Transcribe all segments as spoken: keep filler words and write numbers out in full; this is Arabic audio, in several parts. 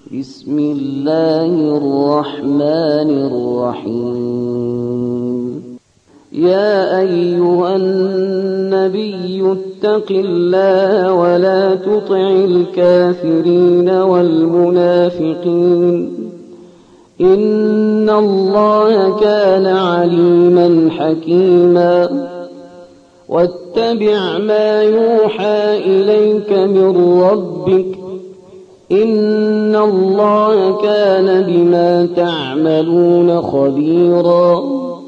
بسم الله الرحمن الرحيم. يا أيها النبي اتق الله ولا تطع الكافرين والمنافقين إن الله كان عليما حكيما. واتبع ما يوحى إليك من ربك إن الله كان بما تعملون خبيرا.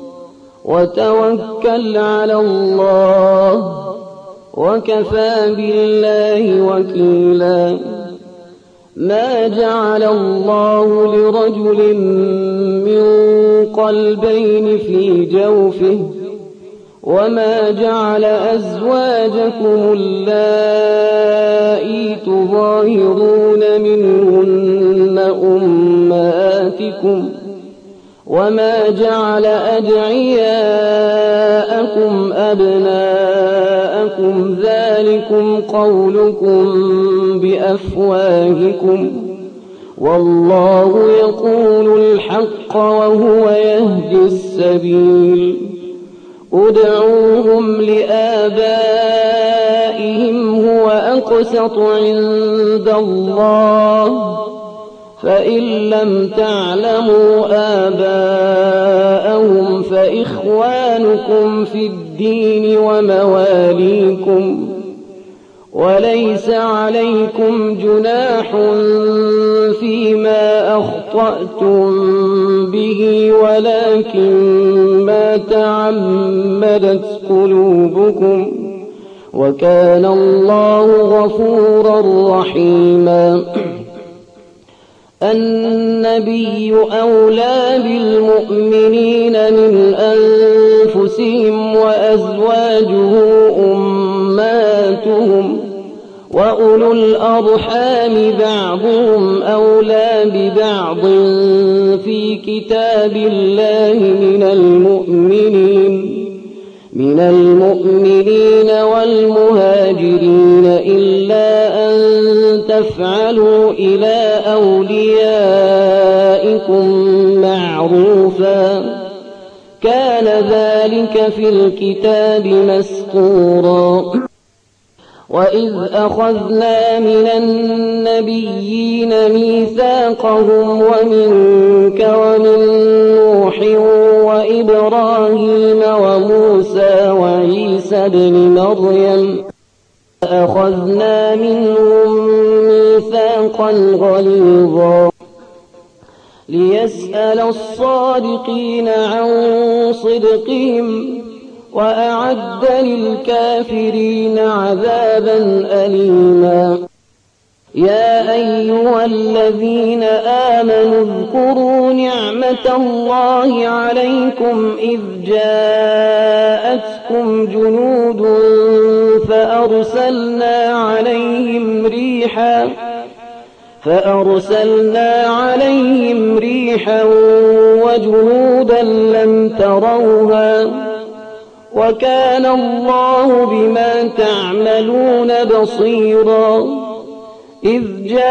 وتوكل على الله وكفى بالله وكيلا. ما جعل الله لرجل من قلبين في جوفه وما جعل أزواجكم اللائي تظاهرون منهن أمهاتكم وما جعل أدعياءكم أبناءكم ذلكم قولكم بأفواهكم والله يقول الحق وهو يهدي السبيل. ادعوهم لآبائهم هو أقسط عند الله فإن لم تعلموا آباءهم فإخوانكم في الدين ومواليكم وليس عليكم جناح فيما أخطأتم به ولكن ما تعمدت قلوبكم وكان الله غفورا رحيما. النبي أولى بالمؤمنين من أنفسهم وأزواجه أمهاتهم وأولو الأرحام بعضهم أولى ببعض في كتاب الله من المؤمنين من المؤمنين والمهاجرين إلا أن تفعلوا إلى أوليائكم معروفا كان ذلك في الكتاب مسطورا. وإذ أخذنا من النبيين ميثاقهم ومنك ومن نوح وإبراهيم وموسى وعيسى ابن مريم أخذنا منهم ميثاقا غليظا ليسأل الصادقين عن صدقهم وأعد للكافرين عذابا أليما. يا أيها الذين آمنوا اذكروا نعمة الله عليكم إذ جاءتكم جنود فأرسلنا عليهم ريحا فأرسلنا عليهم ريحا وجنودا لم تروها وكان الله بما تعملون بصيرا. إذ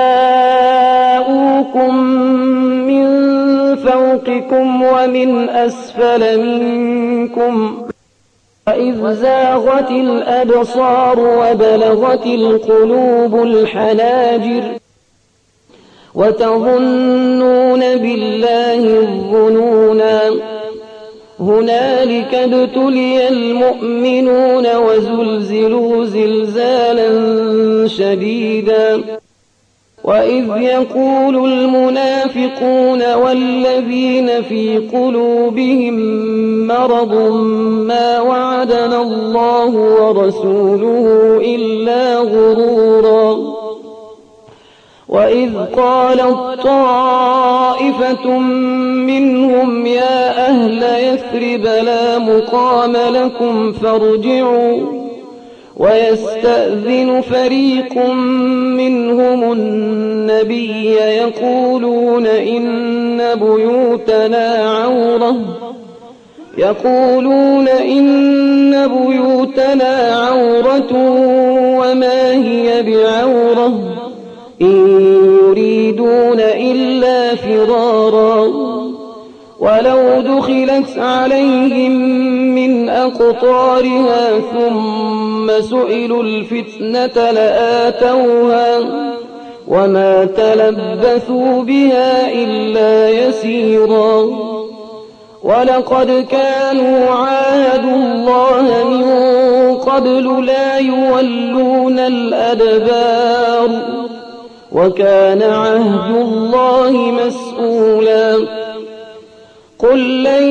جاءوكم من فوقكم ومن أسفل منكم وإذ زاغت الأبصار وبلغت القلوب الحناجر وتظنون بالله الظنونا هنالك ابتلي المؤمنون وزلزلوا زلزالا شديدا. وإذ يقول المنافقون والذين في قلوبهم مرض ما وعدنا الله ورسوله إلا غرورا. وإذ قالت طائفة منهم يا أهل يثرب لا مقام لكم فارجعوا ويستأذن فريق منهم النبي يقولون إن بيوتنا عورة يقولون إن بيوتنا عورة وما هي بعورة إن يريدون إلا فرارا ولو دخلت عليهم من أقطارها ثم سئلوا الفتنة لآتوها وما تلبثوا بها إلا يسيرا ولقد كانوا عاهدوا الله من قبل لا يولون الأدبار وكان عهد الله مسؤولا قل لن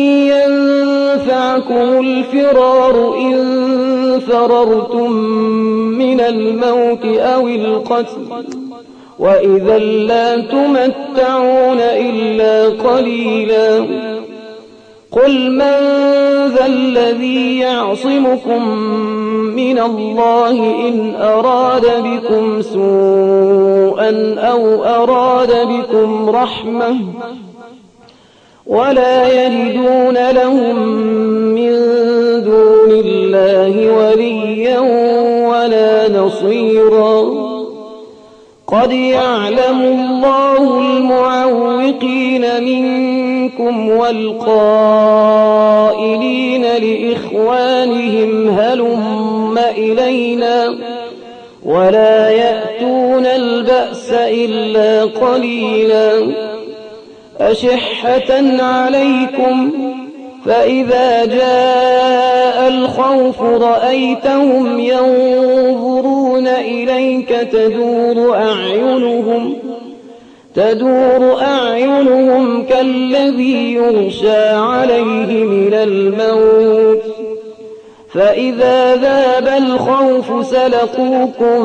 ينفعكم الفرار إن فررتم من الموت أو القتل وإذا لا تمتعون إلا قليلا قل من ذا الذي يعصمكم من الله إن أراد بكم سوءا أو أراد بكم رحمة ولا يجدون لهم من دون الله وليا ولا نصيرا قد يعلم الله المعوقين منكم والقائلين لإخوانهم هلم إلينا ولا يأتون البأس إلا قليلا أشحة عليكم فإذا جاء الخوف رأيتهم ينظرون إليك تدور أعينهم تدور أعينهم كالذي يغشى عليه من الموت فإذا ذاب الخوف سلقوكم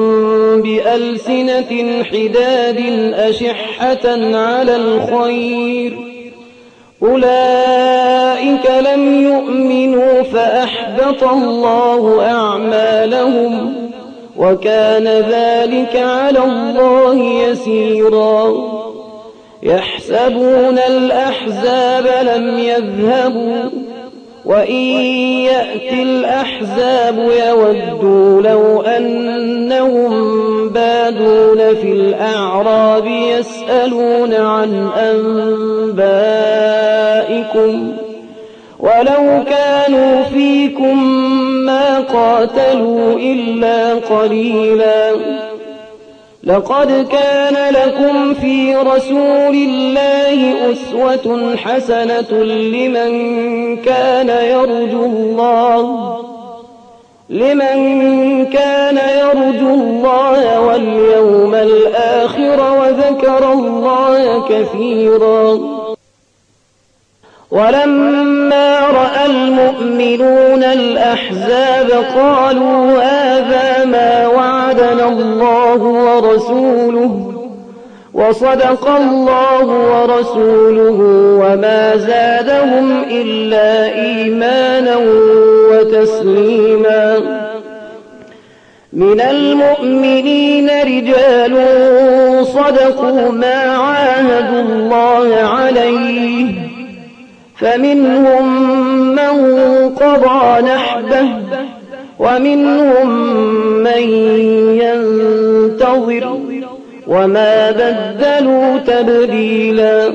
بألسنة حداد أشحة على الخير أولئك لم يؤمنوا فأحبط الله أعمالهم وكان ذلك على الله يسيرا يحسبون الأحزاب لم يذهبوا وإن يأتي الأحزاب يودوا لو أنهم بادون في الأعراب يسألون عن أنبائكم ولو كانوا فيكم ما قاتلوا إلا قليلا لقد كان لكم في رسول الله أسوة حسنة لمن كان يرجو الله لمن كان يرجو الله واليوم الآخر وذكر الله كثيرا ولما رأى المؤمنون الأحزاب قالوا هذا ما وعدنا الله ورسوله وصدق الله ورسوله وما زادهم إلا إيمانا وتسليما من المؤمنين رجال صدقوا ما عاهدوا الله عليه فمنهم من قضى نحبه ومنهم من ينتظر وما بدلوا تبديلا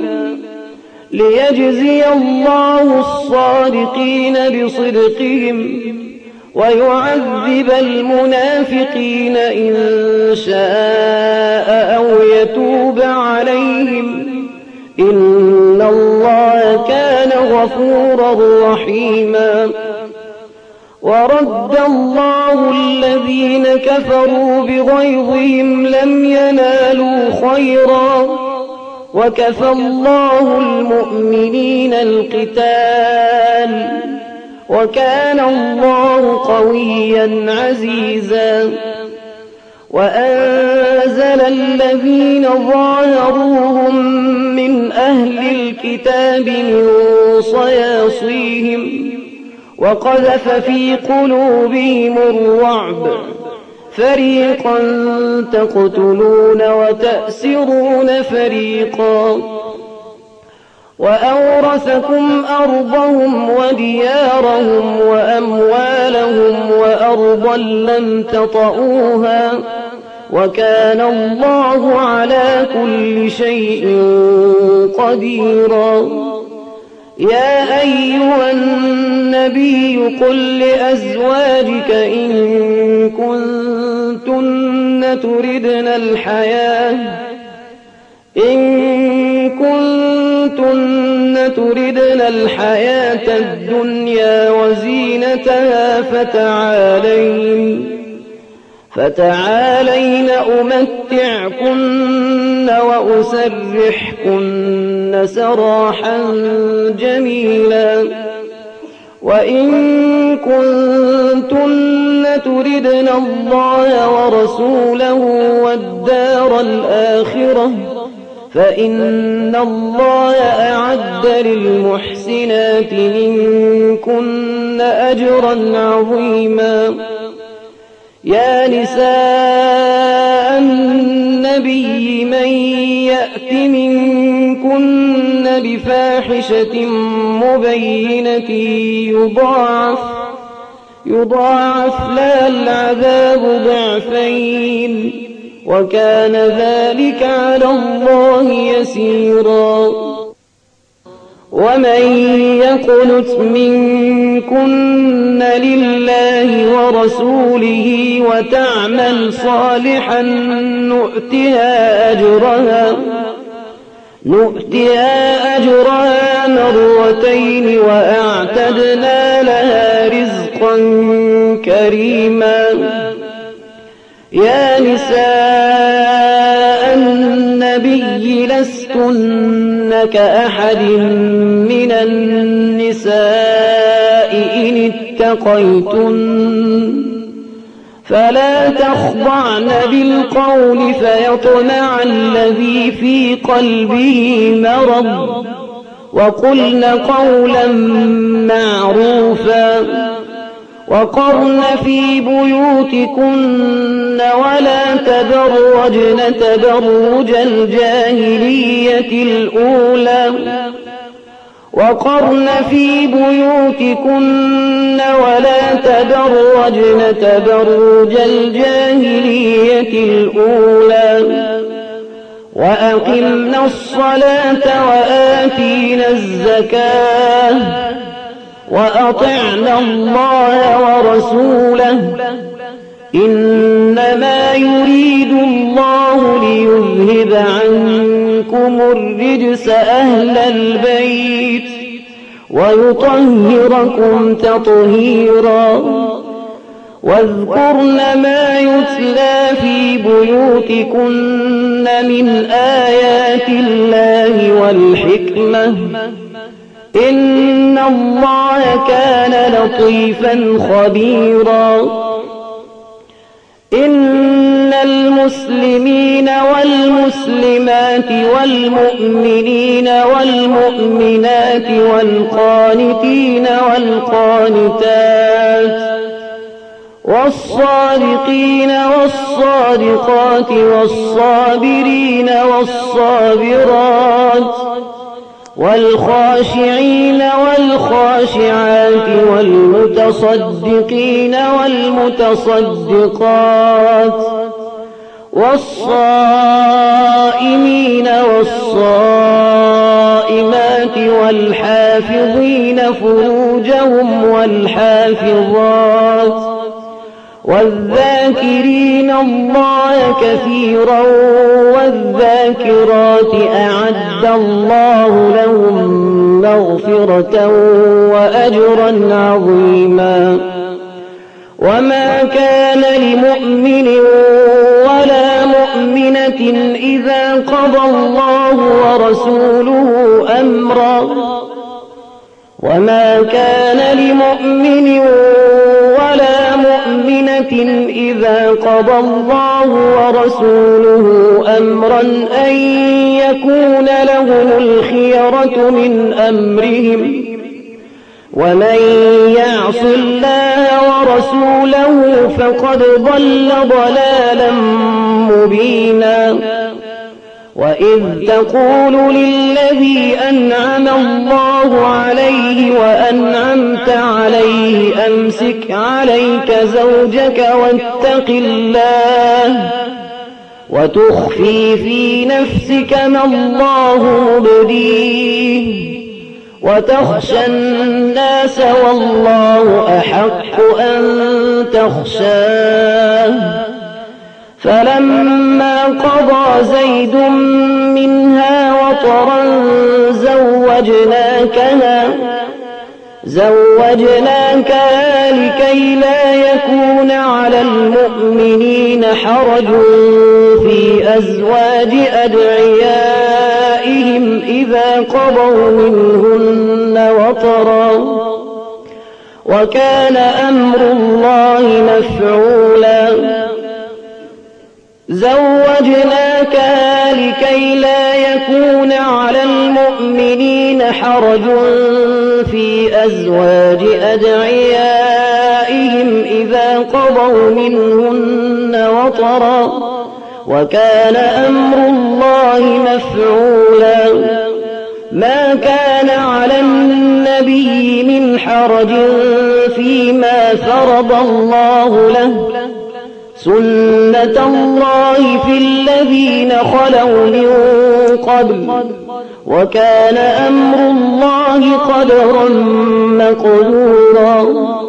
ليجزي الله الصادقين بصدقهم ويعذب المنافقين إن شاء أو يتوب عليهم إن الله كان غفورا رحيما ورد الله الذين كفروا بغيظهم لم ينالوا خيرا وكفى الله المؤمنين القتال وكان الله قويا عزيزا وأنزل الذين ظاهروهم من أهل الكتاب من صياصيهم وقذف في قلوبهم الرعب فريقا تقتلون وتأسرون فريقا وأورثكم أرضهم وديارهم وأموالهم وأرضا لم تطئوها وكان الله على كل شيء قديرا. يا أيها النبي قل لأزواجك إن كنتن تردن الحياة إن كنتن تردن الحياة الدنيا وزينتها فتعالين فتعالين أمتعكن وأسرحكن سراحا جميلا. وإن كنتن تردن الله ورسوله والدار الآخرة فإن الله أعد للمحسنات منكن أجرا عظيما. يا نساء النبي من يأت منكن بفاحشة مبينة يضاعف يضاعف لها العذاب ضعفين وكان ذلك على الله يسيرا. ومن يقنت منكن لله ورسوله وتعمل صالحا نؤتها أجرها نؤتها أجرها مرتين وأعتدنا لها رزقا كريما. يا نساء النبي لستن كأحد من النساء إن اتقيتن فلا تخضعن بالقول فيطمع الذي في قلبه مرض وقلن قولا معروفا. وقرن في بيوتكن ولا تبرجن تبرج الجاهلية الأولى وقرن في بيوتكن ولا تبرجن تبرج الجاهلية الأولى وأقمنا الصلاة وآتينا الزكاة وأطعنا الله ورسوله إنما يريد الله ليذهب عنكم الرجس أهل البيت ويطهركم تطهيرا. واذكرن ما يتلى في بيوتكن من آيات الله والحكمة إن الله كان لطيفا خبيرا. إن المسلمين والمسلمات والمؤمنين والمؤمنات والقانتين والقانتات والصادقين والصادقات والصابرين والصابرات والخاشعين والخاشعات والمتصدقين والمتصدقات والصائمين والصائمات والحافظين فروجهم والحافظات والذاكرين الله كثيرا والذاكرات أعد الله لهم مغفرة وأجرا عظيما. وما كان لمؤمن ولا مؤمنة إذا قضى الله ورسوله أمرا وما كان لمؤمن ولا مؤمنة إذا قضى الله ورسوله أمرا أن يكون لهم الخيرة من أمرهم ومن يعص الله ورسوله فقد ضل ضلالا مبينا. وإذ تقول للذي أنعم الله عليه وأنعمت عليه أمسك عليك زوجك واتق الله وتخفي في نفسك ما الله مبديه وتخشى الناس والله أحق أن تخشاه فلما قضى زيد منها وطرا زوجناكها زوجناكها لكي لا يكون على المؤمنين حرج في أزواج أدعيائهم إذا قضوا منهن وطرا وكان أمر الله مفعولا زوجناكها لكي لا يكون على المؤمنين حرج في أزواج أدعيائهم إذا قضوا منهن وطرا وكان أمر الله مفعولا ما كان على النبي من حرج فيما فرض الله له سنة الله في الذين خلوا من قبل وكان أمر الله قدرا مقدورا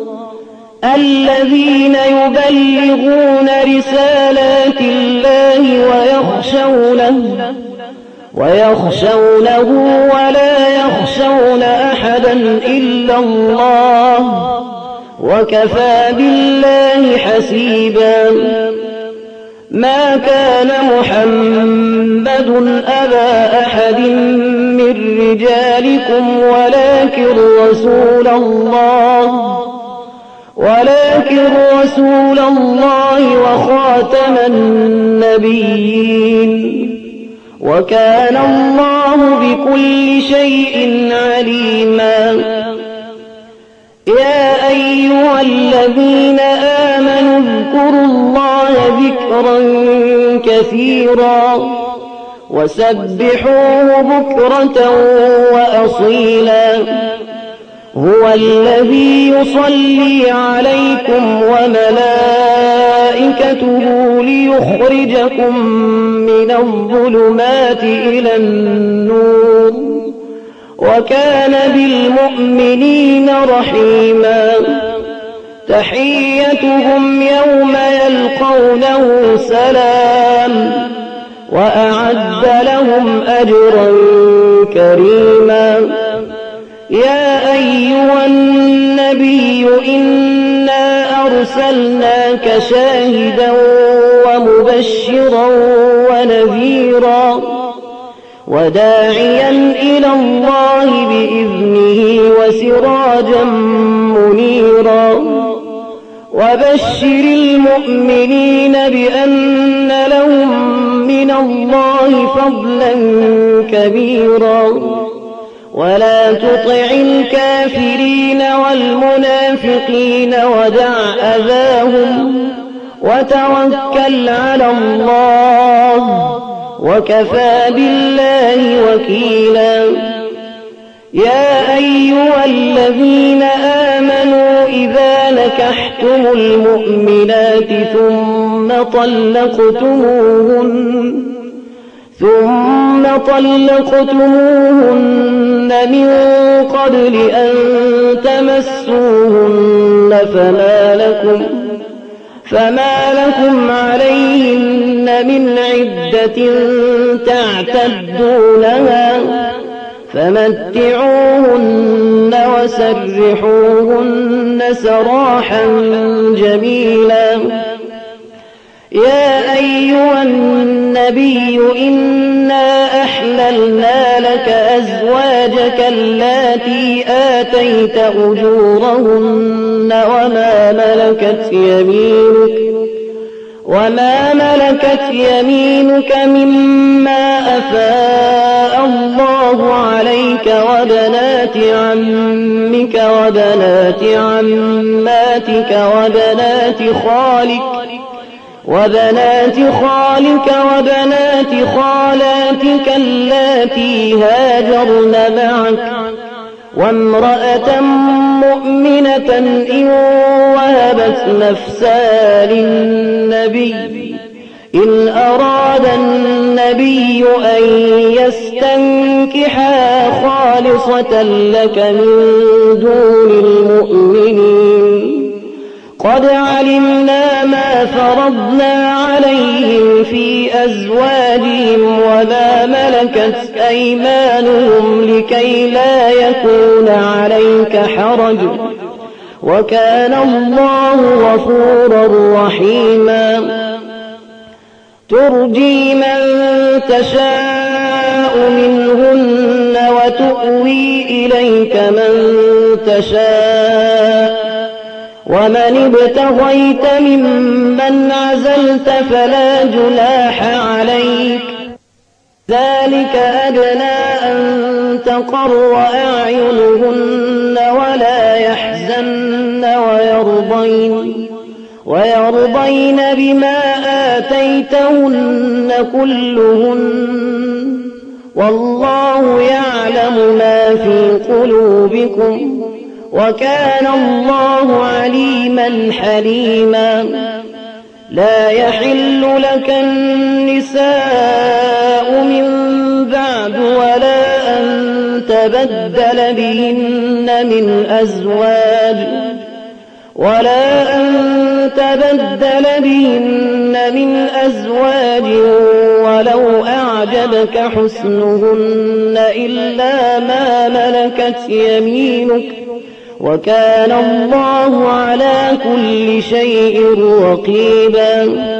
الذين يبلغون رسالات الله ويخشونه ويخشونه ولا يخشون أحدا إلا الله وكفى بالله حسيبا ما كان محمد أبا أحد من رجالكم ولكن رسول الله ولكن رسول الله وخاتم النبيين وكان الله بكل شيء عليما يا أيها الذين آمنوا اذكروا الله ذكرا كثيرا وسبحوه بكرة وأصيلا هو الذي يصلي عليكم وملائكته ليخرجكم من الظلمات إلى النور وكان بالمؤمنين رحيما تحيتهم يوم يلقونه سلام وأعد لهم أجرا كريما يا أيها النبي إنا أرسلناك شاهدا ومبشرا ونذيرا وداعيا إلى الله بإذنه وسراجا منيرا وبشر المؤمنين بأن لهم من الله فضلا كبيرا ولا تطع الكافرين والمنافقين ودع أذاهم وتوكل على الله وكفى بالله وكيلا يا أيها الذين آمنوا إذا نكحتم المؤمنات ثم طلقتموهن ثم طلقتموهن من قبل أن تمسوهن فما لكم فما لكم عليهن من عدة تعتدونها فمتعوهن وسرحوهن سراحا جميلا يا أيها النبي إنا أحللنا لك أزواجك اللاتي آتيت أجورهن وما ملكت يمينك وما ملكت يمينك مما أفاء الله عليك وبنات عمك وبنات عماتك وبنات خالك وبنات خالك وبنات خالاتك اللاتي هاجرن معك وامرأة مؤمنة إن وهبت نفسها للنبي إن أراد النبي أن يستنكحها خالصة لك من دون المؤمنين قد علمنا ما فرضنا عليهم في أزواجهم وما ملكت أيمانهم لكي لا يكون عليك حرج وكان الله غفورا رحيما ترجي من تشاء منهن وتؤوي إليك من تشاء ومن ابتغيت ممن عزلت فلا جناح عليك ذلك أدنى أن تقر أعينهن ولا يحزن ويرضين ويرضين بما آتيتهن كلهن والله يعلم ما في قلوبكم وكان الله عليما حليما لا يحل لك النساء من بعد ولا أن تبدل بهن من أزواج ولا أن تبدل بهن من أزواج ولو أعجبك حسنهن إلا ما ملكت يمينك وكان الله على كل شيء رقيبا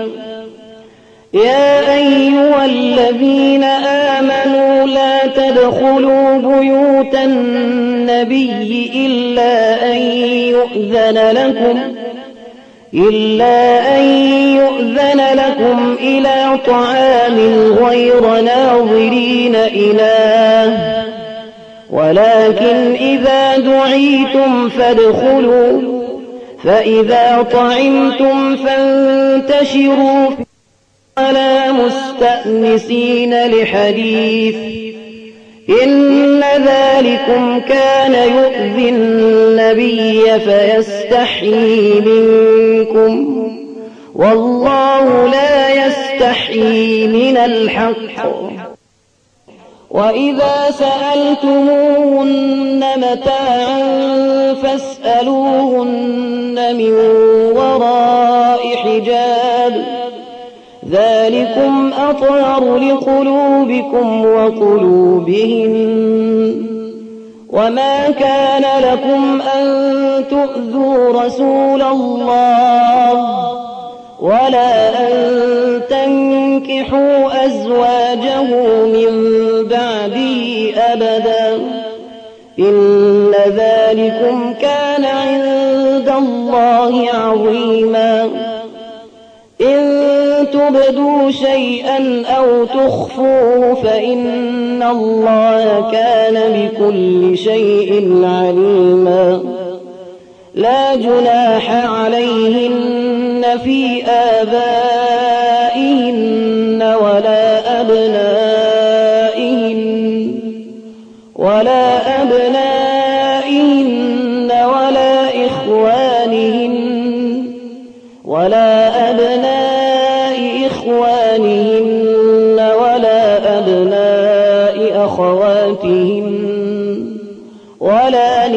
يا أيها الذين آمنوا لا تدخلوا بيوت النبي إلا أن يؤذن لكم إلا أن يؤذن لكم إلى طعام غير ناظرين إناه ولكن إذا دعيتم فادخلوا فإذا طعمتم فانتشروا ولا مستأنسين لحديث إن ذلكم كان يؤذي النبي فيستحيي منكم والله لا يستحيي من الحق وإذا سألتموهن متاعا فاسألوهن من وراء حجاب ذلكم أطهر لقلوبكم وقلوبهم وما كان لكم أن تؤذوا رسول الله ولا أن تنكحوا أزواجه من بعده أبدا إن ذلكم كان عند الله عظيما إن تبدوا شيئا أو تخفوه فإن الله كان بكل شيء عليما لا جناح عليهن في آبائهن ولا أبنائهن ولا أبنائهن ولا إخوانهن ولا أبناء إخوانهن ولا أبناء أخواتهن ولا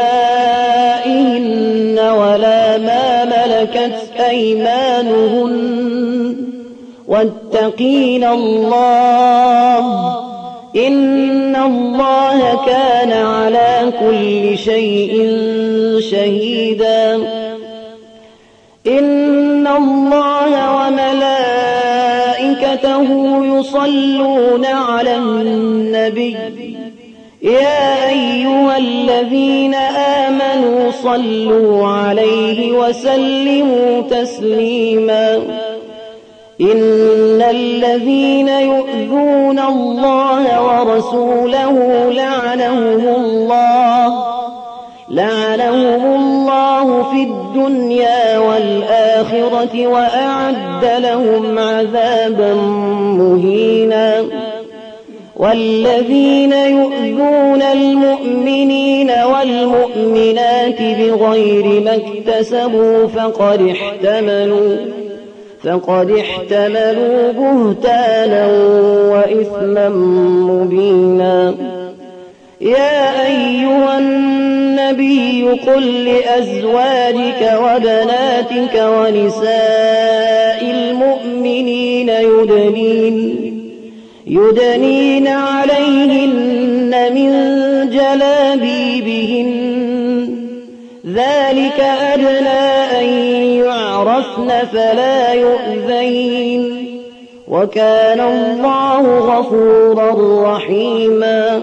نسائهن ولا ما ملكت أيمانهن واتقين الله إن الله كان على كل شيء شهيدا إن الله وملائكته يصلون على النبي يا أيها الذين آمنوا صلوا عليه وسلموا تسليما إن الذين يؤذون الله ورسوله لعنهم الله لعنهم الله في الدنيا والآخرة وأعد لهم عذابا مهينا والذين يؤذون المؤمنين والمؤمنات بغير ما اكتسبوا فقد احتملوا فقد احتملوا بهتانا وإثما مبينا. يا أيها النبي قل لأزواجك وبناتك ونساء المؤمنين يدنين, يدنين عليهن من جلابيبهن ذلك أدنى أن يعرفن فلا يؤذين وكان الله غفورا رحيما.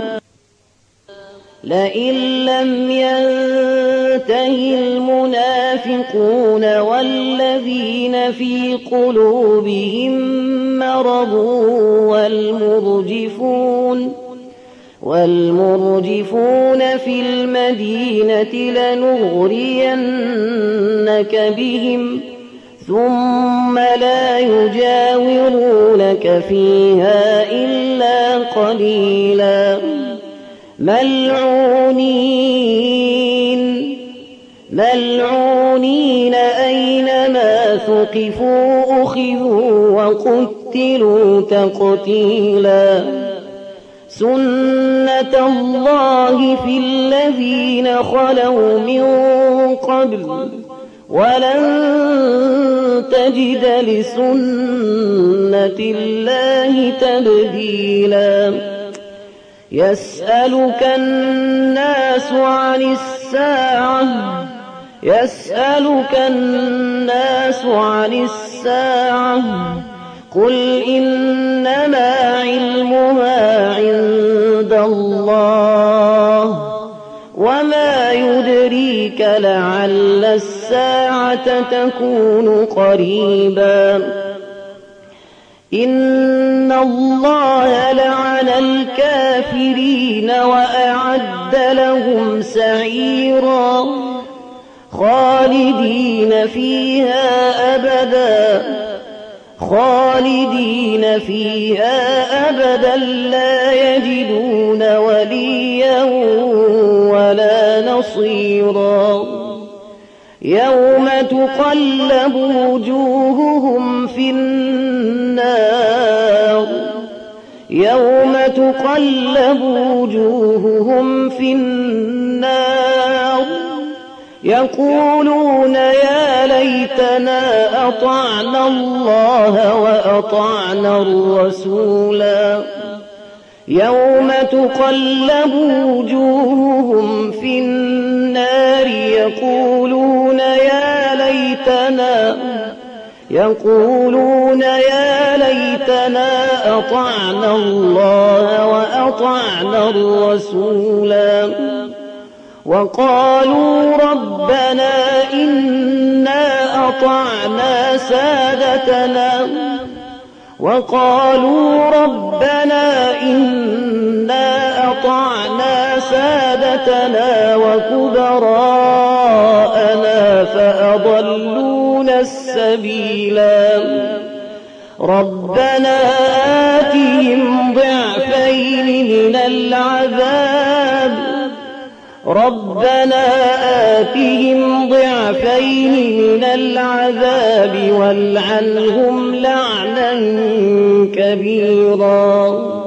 لئن لم ينته المنافقون والذين في قلوبهم مرض والمرجفون والمرجفون في المدينة لنغرينك بهم ثم لا يجاورونك فيها إلا قليلا ملعونين ملعونين أينما ثقفوا أخذوا وقتلوا تقتيلا. سنة الله في الذين خلوا من قبل ولن تجد لسنة الله تبديلا. يسألك الناس عن الساعة يسألك الناس عن الساعة قل إنما علمها عند الله وما يدريك لعل الساعة تكون قريبا. إن الله لعن الكافرين وأعد لهم سعيرا خالدين فيها أبدا خالدين فيها أبدا لا يجدون وليا ولا نصيرا. يوم تقلب وجوههم في النار يوم تقلب وجوههم في النار يقولون يا ليتنا أطعنا الله وأطعنا الرسولا. يوم تقلب وجوههم في النار يقولون يا ليتنا يقولون يا ليتنا أطعنا الله وأطعنا الرسولا. وقالوا ربنا إنا أطعنا سادتنا وقالوا ربنا إنا أطعنا سادتنا وكبراءنا فأضلونا السبيلا. ربنا آتهم ضعفين من العذاب ربنا آتهم ضعفين من العذاب والعنهم لعنا كبيرا.